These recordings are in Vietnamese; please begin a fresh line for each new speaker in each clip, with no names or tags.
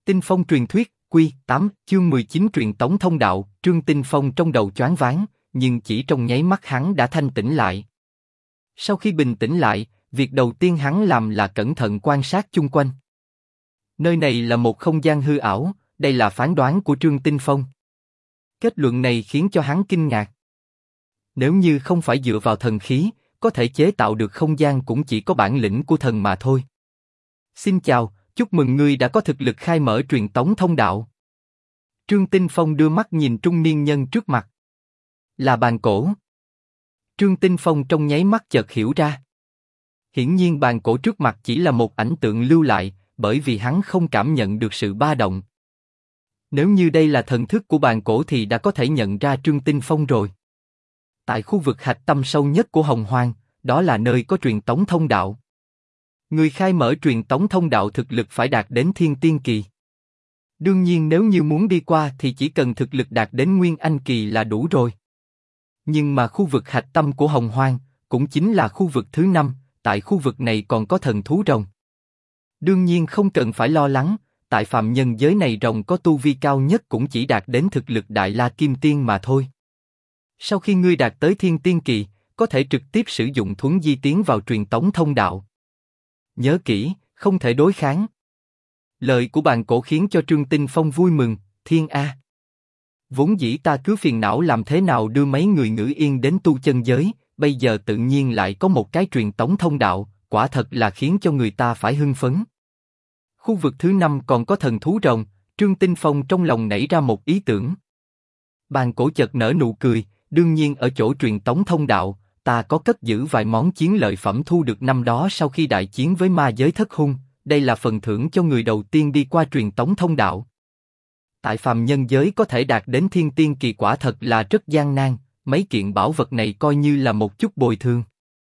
Tinh Phong truyền thuyết, Quy 8, chương 19 truyền tống thông đạo. Trương Tinh Phong trong đầu choáng váng, nhưng chỉ trong nháy mắt hắn đã thanh tĩnh lại. Sau khi bình tĩnh lại, việc đầu tiên hắn làm là cẩn thận quan sát chung quanh. Nơi này là một không gian hư ảo, đây là phán đoán của Trương Tinh Phong. Kết luận này khiến cho hắn kinh ngạc. Nếu như không phải dựa vào thần khí, có thể chế tạo được không gian cũng chỉ có bản lĩnh của thần mà thôi. Xin chào, chúc mừng ngươi đã có thực lực khai mở truyền tống thông đạo. Trương Tinh Phong đưa mắt nhìn trung niên nhân trước mặt. Là Bàn Cổ. Trương Tinh Phong trong nháy mắt chợt hiểu ra. Hiển nhiên Bàn Cổ trước mặt chỉ là một ảnh tượng lưu lại, bởi vì hắn không cảm nhận được sự ba động. Nếu như đây là thần thức của Bàn Cổ thì đã có thể nhận ra Trương Tinh Phong rồi. Tại khu vực hạch tâm sâu nhất của Hồng Hoang, đó là nơi có truyền tống thông đạo. Người khai mở truyền tống thông đạo thực lực phải đạt đến Thiên Tiên Kỳ. Đương nhiên nếu như muốn đi qua thì chỉ cần thực lực đạt đến Nguyên Anh Kỳ là đủ rồi. Nhưng mà khu vực hạch tâm của Hồng Hoang, cũng chính là khu vực thứ 5, tại khu vực này còn có thần thú rồng. Đương nhiên không cần phải lo lắng, tại phàm nhân giới này rồng có tu vi cao nhất cũng chỉ đạt đến thực lực Đại La Kim Tiên mà thôi. Sau khi ngươi đạt tới Thiên Tiên Kỳ, có thể trực tiếp sử dụng thuấn di tiến vào truyền tống thông đạo. Nhớ kỹ, không thể đối kháng. Lời của Bàn Cổ khiến cho Trương Tinh Phong vui mừng. Thiên A. Vốn dĩ ta cứ phiền não làm thế nào đưa mấy người Ngữ Yên đến tu chân giới, bây giờ tự nhiên lại có một cái truyền tống thông đạo, quả thật là khiến cho người ta phải hưng phấn. Khu vực thứ 5 còn có thần thú rồng, Trương Tinh Phong trong lòng nảy ra một ý tưởng. Bàn Cổ chợt nở nụ cười, đương nhiên ở chỗ truyền tống thông đạo, ta có cất giữ vài món chiến lợi phẩm thu được năm đó sau khi đại chiến với ma giới thất hung, đây là phần thưởng cho người đầu tiên đi qua truyền tống thông đạo. Tại phàm nhân giới có thể đạt đến Thiên Tiên Kỳ quả thật là rất gian nan, mấy kiện bảo vật này coi như là một chút bồi thường.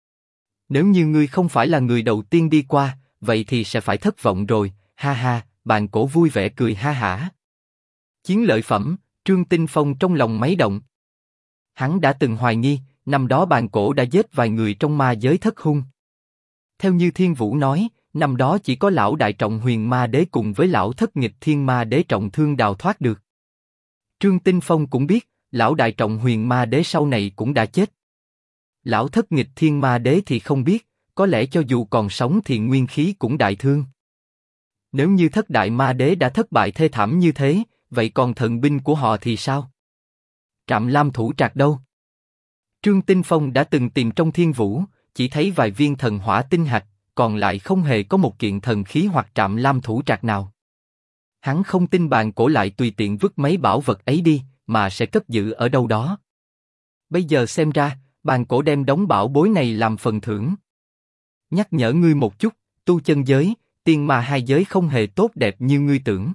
Nếu như ngươi không phải là người đầu tiên đi qua, vậy thì sẽ phải thất vọng rồi, ha ha. Bàn Cổ vui vẻ cười ha hả. Chiến lợi phẩm, Trương Tinh Phong trong lòng máy động. Hắn đã từng hoài nghi, năm đó Bàn Cổ đã giết vài người trong ma giới thất hung. Theo như Thiên Vũ nói, năm đó chỉ có lão đại trọng Huyền Ma Đế cùng với lão thất nghịch Thiên Ma Đế trọng thương đào thoát được. Trương Tinh Phong cũng biết, lão đại trọng Huyền Ma Đế sau này cũng đã chết. Lão thất nghịch Thiên Ma Đế thì không biết, có lẽ cho dù còn sống thì nguyên khí cũng đại thương. Nếu như thất đại Ma Đế đã thất bại thê thảm như thế, vậy còn thần binh của họ thì sao? Trạm Lam Thủ Trạc đâu? Trương Tinh Phong đã từng tìm trong Thiên Vũ, chỉ thấy vài viên thần hỏa tinh hạch, còn lại không hề có một kiện thần khí hoặc Trạm Lam Thủ Trạc nào. Hắn không tin Bàn Cổ lại tùy tiện vứt mấy bảo vật ấy đi, mà sẽ cất giữ ở đâu đó. Bây giờ xem ra, Bàn Cổ đem đống bảo bối này làm phần thưởng. Nhắc nhở ngươi một chút, tu chân giới, tiên ma hai giới không hề tốt đẹp như ngươi tưởng.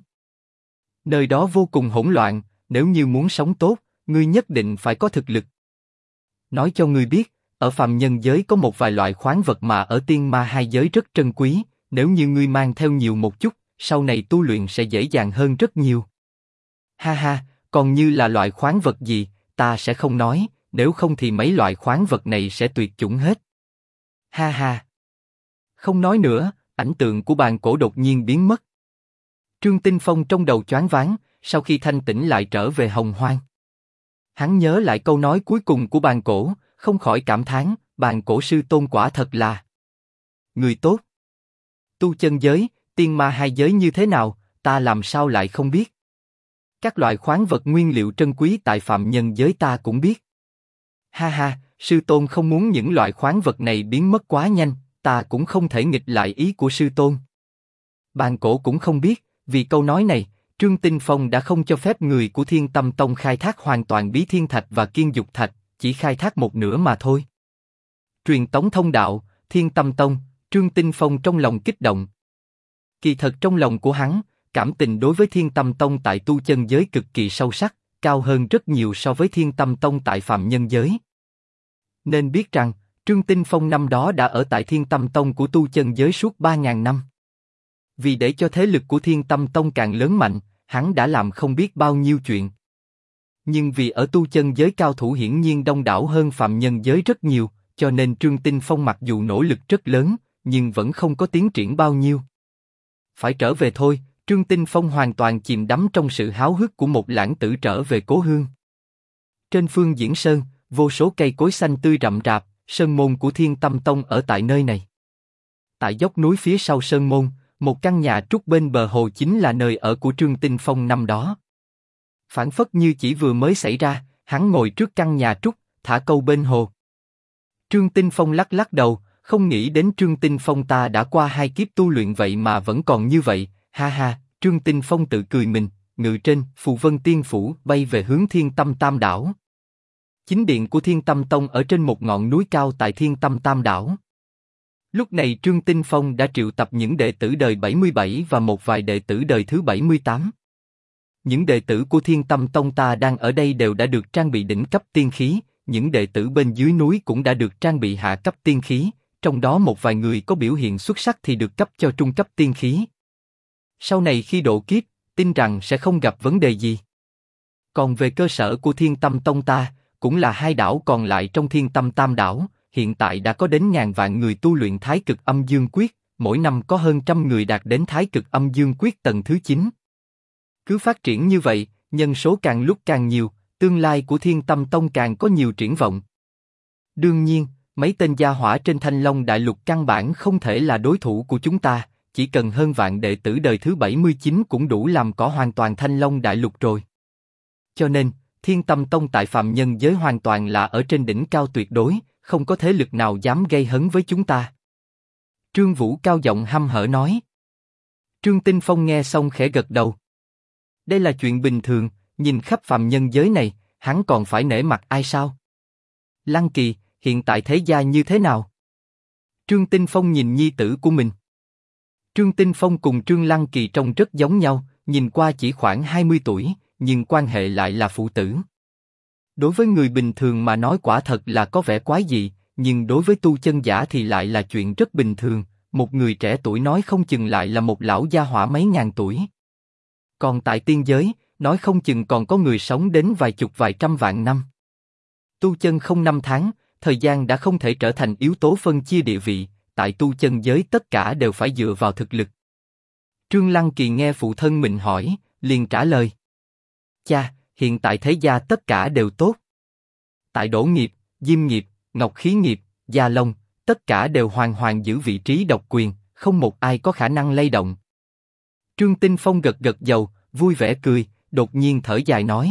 Nơi đó vô cùng hỗn loạn, nếu như muốn sống tốt, ngươi nhất định phải có thực lực. Nói cho ngươi biết, ở phàm nhân giới có một vài loại khoáng vật mà ở tiên ma hai giới rất trân quý, nếu như ngươi mang theo nhiều một chút, sau này tu luyện sẽ dễ dàng hơn rất nhiều. Ha ha, còn như là loại khoáng vật gì, ta sẽ không nói, nếu không thì mấy loại khoáng vật này sẽ tuyệt chủng hết. Ha ha. Không nói nữa, ảnh tượng của Bàn Cổ đột nhiên biến mất. Trương Tinh Phong trong đầu choáng váng, sau khi thanh tĩnh lại trở về Hồng Hoang. Hắn nhớ lại câu nói cuối cùng của Bàn Cổ, không khỏi cảm thán, Bàn Cổ sư tôn quả thật là người tốt. Tu chân giới, tiên ma hai giới như thế nào, ta làm sao lại không biết. Các loại khoáng vật nguyên liệu trân quý tại phàm nhân giới ta cũng biết. Ha ha, sư tôn không muốn những loại khoáng vật này biến mất quá nhanh, ta cũng không thể nghịch lại ý của sư tôn. Bàn Cổ cũng không biết, vì câu nói này, Trương Tinh Phong đã không cho phép người của Thiên Tâm Tông khai thác hoàn toàn Bí Thiên Thạch và Kiên Dục Thạch, chỉ khai thác một nửa mà thôi. Truyền tống thông đạo, Thiên Tâm Tông, Trương Tinh Phong trong lòng kích động. Kỳ thật trong lòng của hắn, cảm tình đối với Thiên Tâm Tông tại tu chân giới cực kỳ sâu sắc, cao hơn rất nhiều so với Thiên Tâm Tông tại phàm nhân giới. Nên biết rằng, Trương Tinh Phong năm đó đã ở tại Thiên Tâm Tông của tu chân giới suốt 3.000 năm. Vì để cho thế lực của Thiên Tâm Tông càng lớn mạnh, hắn đã làm không biết bao nhiêu chuyện. Nhưng vì ở tu chân giới cao thủ hiển nhiên đông đảo hơn phàm nhân giới rất nhiều, cho nên Trương Tinh Phong mặc dù nỗ lực rất lớn, nhưng vẫn không có tiến triển bao nhiêu. Phải trở về thôi, Trương Tinh Phong hoàn toàn chìm đắm trong sự háo hức của một lãng tử trở về cố hương. Trên phương Diễn Sơn, vô số cây cối xanh tươi rậm rạp, sơn môn của Thiên Tâm Tông ở tại nơi này. Tại dốc núi phía sau sơn môn, một căn nhà trúc bên bờ hồ chính là nơi ở của Trương Tinh Phong năm đó. Phảng phất như chỉ vừa mới xảy ra, hắn ngồi trước căn nhà trúc, thả câu bên hồ. Trương Tinh Phong lắc lắc đầu, không nghĩ đến Trương Tinh Phong ta đã qua 2 kiếp tu luyện vậy mà vẫn còn như vậy, ha ha. Trương Tinh Phong tự cười mình, ngự trên Phù Vân Tiên Phủ bay về hướng Thiên Tâm Tam Đảo. Chính điện của Thiên Tâm Tông ở trên một ngọn núi cao tại Thiên Tâm Tam Đảo. Lúc này Trương Tinh Phong đã triệu tập những đệ tử đời 77 và một vài đệ tử đời thứ 78. Những đệ tử của Thiên Tâm Tông ta đang ở đây đều đã được trang bị đỉnh cấp tiên khí, những đệ tử bên dưới núi cũng đã được trang bị hạ cấp tiên khí, trong đó một vài người có biểu hiện xuất sắc thì được cấp cho trung cấp tiên khí. Sau này khi độ kiếp, tin rằng sẽ không gặp vấn đề gì. Còn về cơ sở của Thiên Tâm Tông ta, cũng là 2 đảo còn lại trong Thiên Tâm Tam Đảo, hiện tại đã có đến ngàn vạn người tu luyện Thái Cực Âm Dương Quyết, mỗi năm có hơn 100 người đạt đến Thái Cực Âm Dương Quyết tầng thứ 9. Cứ phát triển như vậy, nhân số càng lúc càng nhiều, tương lai của Thiên Tâm Tông càng có nhiều triển vọng. Đương nhiên, mấy tên gia hỏa trên Thanh Long Đại Lục căn bản không thể là đối thủ của chúng ta, chỉ cần hơn vạn đệ tử đời thứ 79 cũng đủ làm cỏ hoàn toàn Thanh Long Đại Lục rồi. Cho nên, Thiên Tâm Tông tại phàm nhân giới hoàn toàn là ở trên đỉnh cao tuyệt đối, không có thế lực nào dám gây hấn với chúng ta. Trương Vũ cao giọng hăm hở nói. Trương Tinh Phong nghe xong khẽ gật đầu. Đây là chuyện bình thường, nhìn khắp phàm nhân giới này, hắn còn phải nể mặt ai sao? Lăng Kỳ, hiện tại thế gia như thế nào? Trương Tinh Phong nhìn nhi tử của mình. Trương Tinh Phong cùng Trương Lăng Kỳ trông rất giống nhau, nhìn qua chỉ khoảng 20 tuổi, nhưng quan hệ lại là phụ tử. Đối với người bình thường mà nói quả thật là có vẻ quái dị, nhưng đối với tu chân giả thì lại là chuyện rất bình thường, một người trẻ tuổi nói không chừng lại là một lão gia hỏa mấy ngàn tuổi. Còn tại tiên giới, nói không chừng còn có người sống đến vài chục vài trăm vạn năm. Tu chân không năm tháng, thời gian đã không thể trở thành yếu tố phân chia địa vị, tại tu chân giới tất cả đều phải dựa vào thực lực. Trương Lăng Kỳ nghe phụ thân mình hỏi, liền trả lời. Cha, hiện tại thế gia tất cả đều tốt. Tại Đỗ Nghiệp, Diêm Nghiệp, Ngọc Khí Nghiệp, Gia Long, tất cả đều hoàn hoàn giữ vị trí độc quyền, không một ai có khả năng lay động. Trương Tinh Phong gật gật đầu, vui vẻ cười, đột nhiên thở dài nói.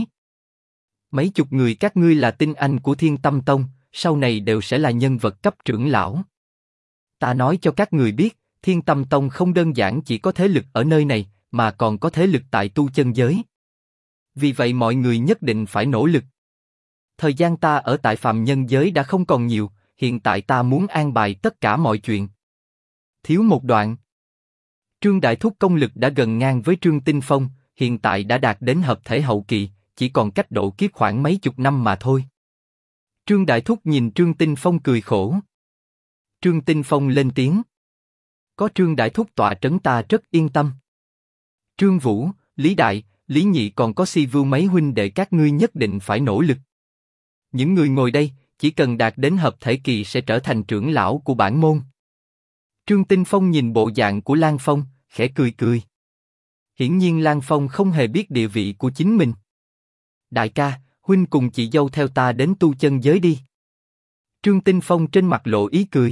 Mấy chục người các ngươi là tinh anh của Thiên Tâm Tông, sau này đều sẽ là nhân vật cấp trưởng lão. Ta nói cho các người biết, Thiên Tâm Tông không đơn giản chỉ có thế lực ở nơi này, mà còn có thế lực tại tu chân giới. Vì vậy mọi người nhất định phải nỗ lực. Thời gian ta ở tại phàm nhân giới đã không còn nhiều, hiện tại ta muốn an bài tất cả mọi chuyện. Thiếu một đoạn. Trương Đại Thúc công lực đã gần ngang với Trương Tinh Phong, hiện tại đã đạt đến hợp thể hậu kỳ, chỉ còn cách độ kiếp khoảng mấy chục năm mà thôi. Trương Đại Thúc nhìn Trương Tinh Phong cười khổ. Trương Tinh Phong lên tiếng. Có Trương Đại Thúc tọa trấn ta rất yên tâm. Trương Vũ, Lý Đại, Lý Nhị còn có Si Vưu mấy huynh đệ các ngươi nhất định phải nỗ lực. Những người ngồi đây, chỉ cần đạt đến hợp thể kỳ sẽ trở thành trưởng lão của bản môn. Trương Tinh Phong nhìn bộ dạng của Lan Phong, khẽ cười cười. Hiển nhiên Lan Phong không hề biết địa vị của chính mình. Đại ca, huynh cùng chị dâu theo ta đến tu chân giới đi. Trương Tinh Phong trên mặt lộ ý cười.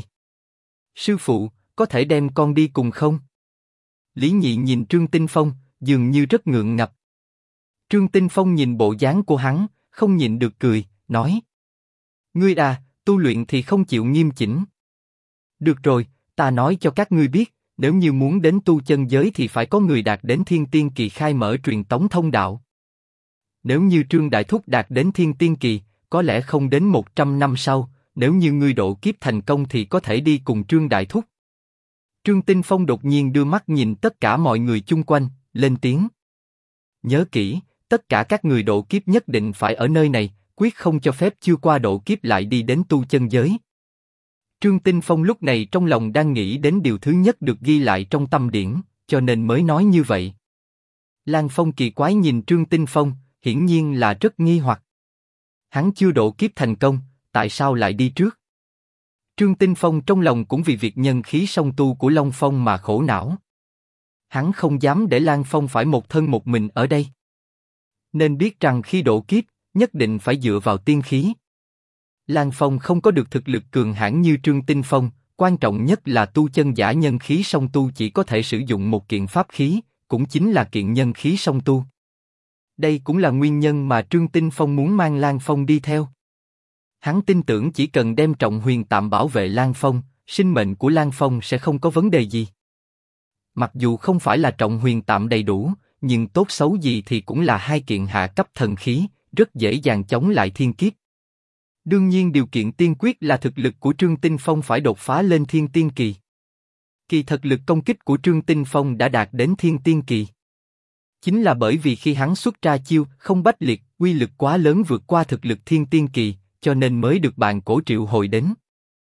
Sư phụ, có thể đem con đi cùng không? Lý Nhị nhìn Trương Tinh Phong, dường như rất ngượng ngập. Trương Tinh Phong nhìn bộ dáng của hắn, không nhịn được cười, nói. Ngươi à, tu luyện thì không chịu nghiêm chỉnh. Được rồi, ta nói cho các ngươi biết, nếu như muốn đến tu chân giới thì phải có người đạt đến thiên tiên kỳ khai mở truyền tống thông đạo. Nếu như Trương Đại Thúc đạt đến thiên tiên kỳ, có lẽ không đến 100 năm sau, nếu như ngươi độ kiếp thành công thì có thể đi cùng Trương Đại Thúc. Trương Tinh Phong đột nhiên đưa mắt nhìn tất cả mọi người chung quanh, lên tiếng. Nhớ kỹ, tất cả các người độ kiếp nhất định phải ở nơi này, quyết không cho phép chưa qua độ kiếp lại đi đến tu chân giới. Trương Tinh Phong lúc này trong lòng đang nghĩ đến điều thứ nhất được ghi lại trong tâm điển, cho nên mới nói như vậy. Lan Phong kỳ quái nhìn Trương Tinh Phong, hiển nhiên là rất nghi hoặc. Hắn chưa độ kiếp thành công, tại sao lại đi trước? Trương Tinh Phong trong lòng cũng vì việc nhân khí song tu của Long Phong mà khổ não. Hắn không dám để Lan Phong phải một thân một mình ở đây. Nên biết rằng khi độ kiếp, nhất định phải dựa vào tiên khí. Lan Phong không có được thực lực cường hãn như Trương Tinh Phong, quan trọng nhất là tu chân giả nhân khí song tu chỉ có thể sử dụng một kiện pháp khí, cũng chính là kiện nhân khí song tu. Đây cũng là nguyên nhân mà Trương Tinh Phong muốn mang Lan Phong đi theo. Hắn tin tưởng chỉ cần đem Trọng Huyền Tạm bảo vệ Lan Phong, sinh mệnh của Lan Phong sẽ không có vấn đề gì. Mặc dù không phải là Trọng Huyền Tạm đầy đủ, nhưng tốt xấu gì thì cũng là hai kiện hạ cấp thần khí, rất dễ dàng chống lại thiên kiếp. Đương nhiên điều kiện tiên quyết là thực lực của Trương Tinh Phong phải đột phá lên thiên tiên kỳ. Kỳ thật lực công kích của Trương Tinh Phong đã đạt đến thiên tiên kỳ. Chính là bởi vì khi hắn xuất ra chiêu không bách liệt, uy lực quá lớn vượt qua thực lực thiên tiên kỳ, cho nên mới được bàn cổ triệu hồi đến.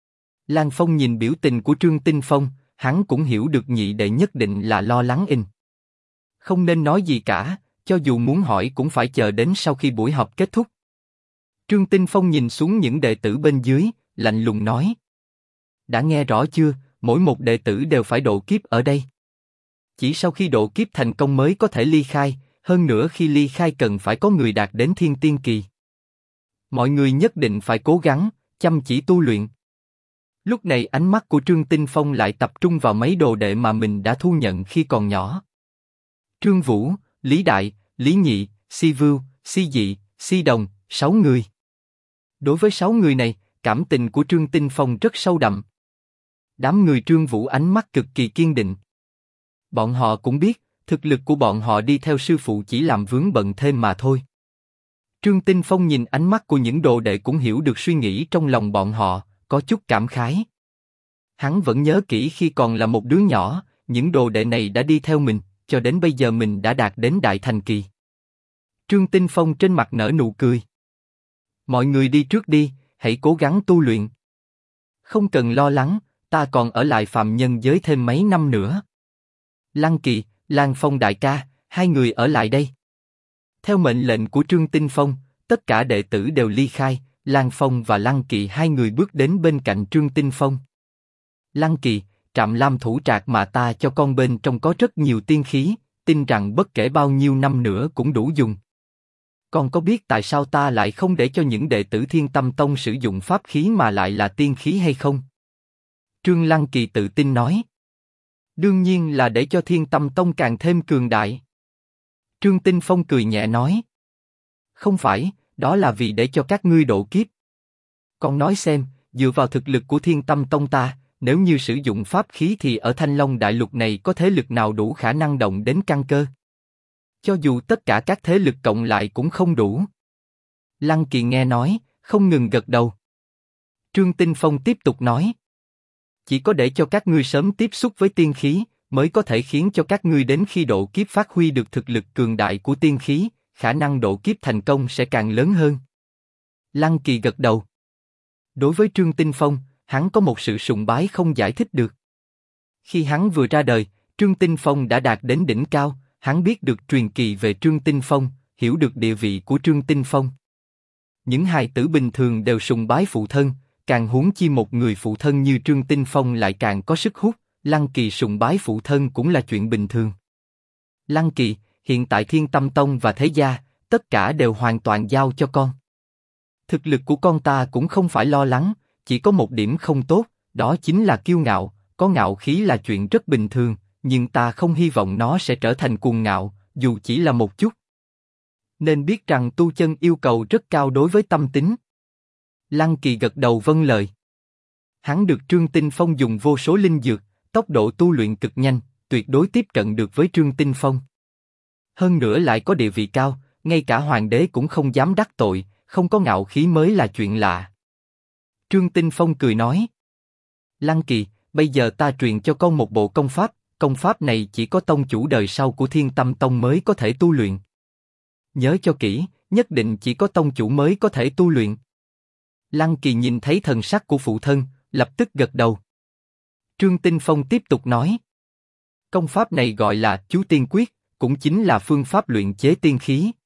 Lan Phong nhìn biểu tình của Trương Tinh Phong, hắn cũng hiểu được nhị đệ nhất định là lo lắng in. Không nên nói gì cả, cho dù muốn hỏi cũng phải chờ đến sau khi buổi họp kết thúc. Trương Tinh Phong nhìn xuống những đệ tử bên dưới, lạnh lùng nói. Đã nghe rõ chưa, mỗi một đệ tử đều phải độ kiếp ở đây. Chỉ sau khi độ kiếp thành công mới có thể ly khai, hơn nữa khi ly khai cần phải có người đạt đến thiên tiên kỳ. Mọi người nhất định phải cố gắng, chăm chỉ tu luyện. Lúc này ánh mắt của Trương Tinh Phong lại tập trung vào mấy đồ đệ mà mình đã thu nhận khi còn nhỏ. Trương Vũ, Lý Đại, Lý Nhị, Si Vưu, Si Dị, Si Đồng, 6 người. Đối với 6 người này, cảm tình của Trương Tinh Phong rất sâu đậm. Đám người Trương Vũ ánh mắt cực kỳ kiên định. Bọn họ cũng biết, thực lực của bọn họ đi theo sư phụ chỉ làm vướng bận thêm mà thôi. Trương Tinh Phong nhìn ánh mắt của những đồ đệ cũng hiểu được suy nghĩ trong lòng bọn họ, có chút cảm khái. Hắn vẫn nhớ kỹ khi còn là một đứa nhỏ, những đồ đệ này đã đi theo mình, cho đến bây giờ mình đã đạt đến đại thành kỳ. Trương Tinh Phong trên mặt nở nụ cười. Mọi người đi trước đi, hãy cố gắng tu luyện. Không cần lo lắng, ta còn ở lại phàm nhân giới thêm mấy năm nữa. Lăng Kỳ, Lan Phong đại ca, hai người ở lại đây. Theo mệnh lệnh của Trương Tinh Phong, tất cả đệ tử đều ly khai, Lan Phong và Lăng Kỳ hai người bước đến bên cạnh Trương Tinh Phong. Lăng Kỳ, Trạm Lam thủ trạc mà ta cho con bên trong có rất nhiều tiên khí, tin rằng bất kể bao nhiêu năm nữa cũng đủ dùng. Con có biết tại sao ta lại không để cho những đệ tử Thiên Tâm Tông sử dụng pháp khí mà lại là tiên khí hay không? Trương Lăng Kỳ tự tin nói. Đương nhiên là để cho Thiên Tâm Tông càng thêm cường đại. Trương Tinh Phong cười nhẹ nói. Không phải, đó là vì để cho các ngươi độ kiếp. Con nói xem, dựa vào thực lực của Thiên Tâm Tông ta, nếu như sử dụng pháp khí thì ở Thanh Long Đại Lục này có thế lực nào đủ khả năng động đến căn cơ? Cho dù tất cả các thế lực cộng lại cũng không đủ. Lăng Kỳ nghe nói, không ngừng gật đầu. Trương Tinh Phong tiếp tục nói. Chỉ có để cho các ngươi sớm tiếp xúc với tiên khí, mới có thể khiến cho các ngươi đến khi độ kiếp phát huy được thực lực cường đại của tiên khí, khả năng độ kiếp thành công sẽ càng lớn hơn. Lăng Kỳ gật đầu. Đối với Trương Tinh Phong, hắn có một sự sùng bái không giải thích được. Khi hắn vừa ra đời, Trương Tinh Phong đã đạt đến đỉnh cao, hắn biết được truyền kỳ về Trương Tinh Phong, hiểu được địa vị của Trương Tinh Phong. Những hài tử bình thường đều sùng bái phụ thân, càng huống chi một người phụ thân như Trương Tinh Phong lại càng có sức hút, Lăng Kỳ sùng bái phụ thân cũng là chuyện bình thường. Lăng Kỳ, hiện tại Thiên Tâm Tông và Thế Gia, tất cả đều hoàn toàn giao cho con. Thực lực của con ta cũng không phải lo lắng, chỉ có một điểm không tốt, đó chính là kiêu ngạo, có ngạo khí là chuyện rất bình thường, nhưng ta không hy vọng nó sẽ trở thành cuồng ngạo, dù chỉ là một chút. Nên biết rằng tu chân yêu cầu rất cao đối với tâm tính. Lăng Kỳ gật đầu vâng lời. Hắn được Trương Tinh Phong dùng vô số linh dược, tốc độ tu luyện cực nhanh, tuyệt đối tiếp cận được với Trương Tinh Phong. Hơn nữa lại có địa vị cao, ngay cả hoàng đế cũng không dám đắc tội, không có ngạo khí mới là chuyện lạ. Trương Tinh Phong cười nói. Lăng Kỳ, bây giờ ta truyền cho con một bộ công pháp này chỉ có tông chủ đời sau của Thiên Tâm Tông mới có thể tu luyện. Nhớ cho kỹ, nhất định chỉ có tông chủ mới có thể tu luyện. Lăng Kỳ nhìn thấy thần sắc của phụ thân, lập tức gật đầu. Trương Tinh Phong tiếp tục nói. Công pháp này gọi là Chú Tiên Quyết, cũng chính là phương pháp luyện chế tiên khí.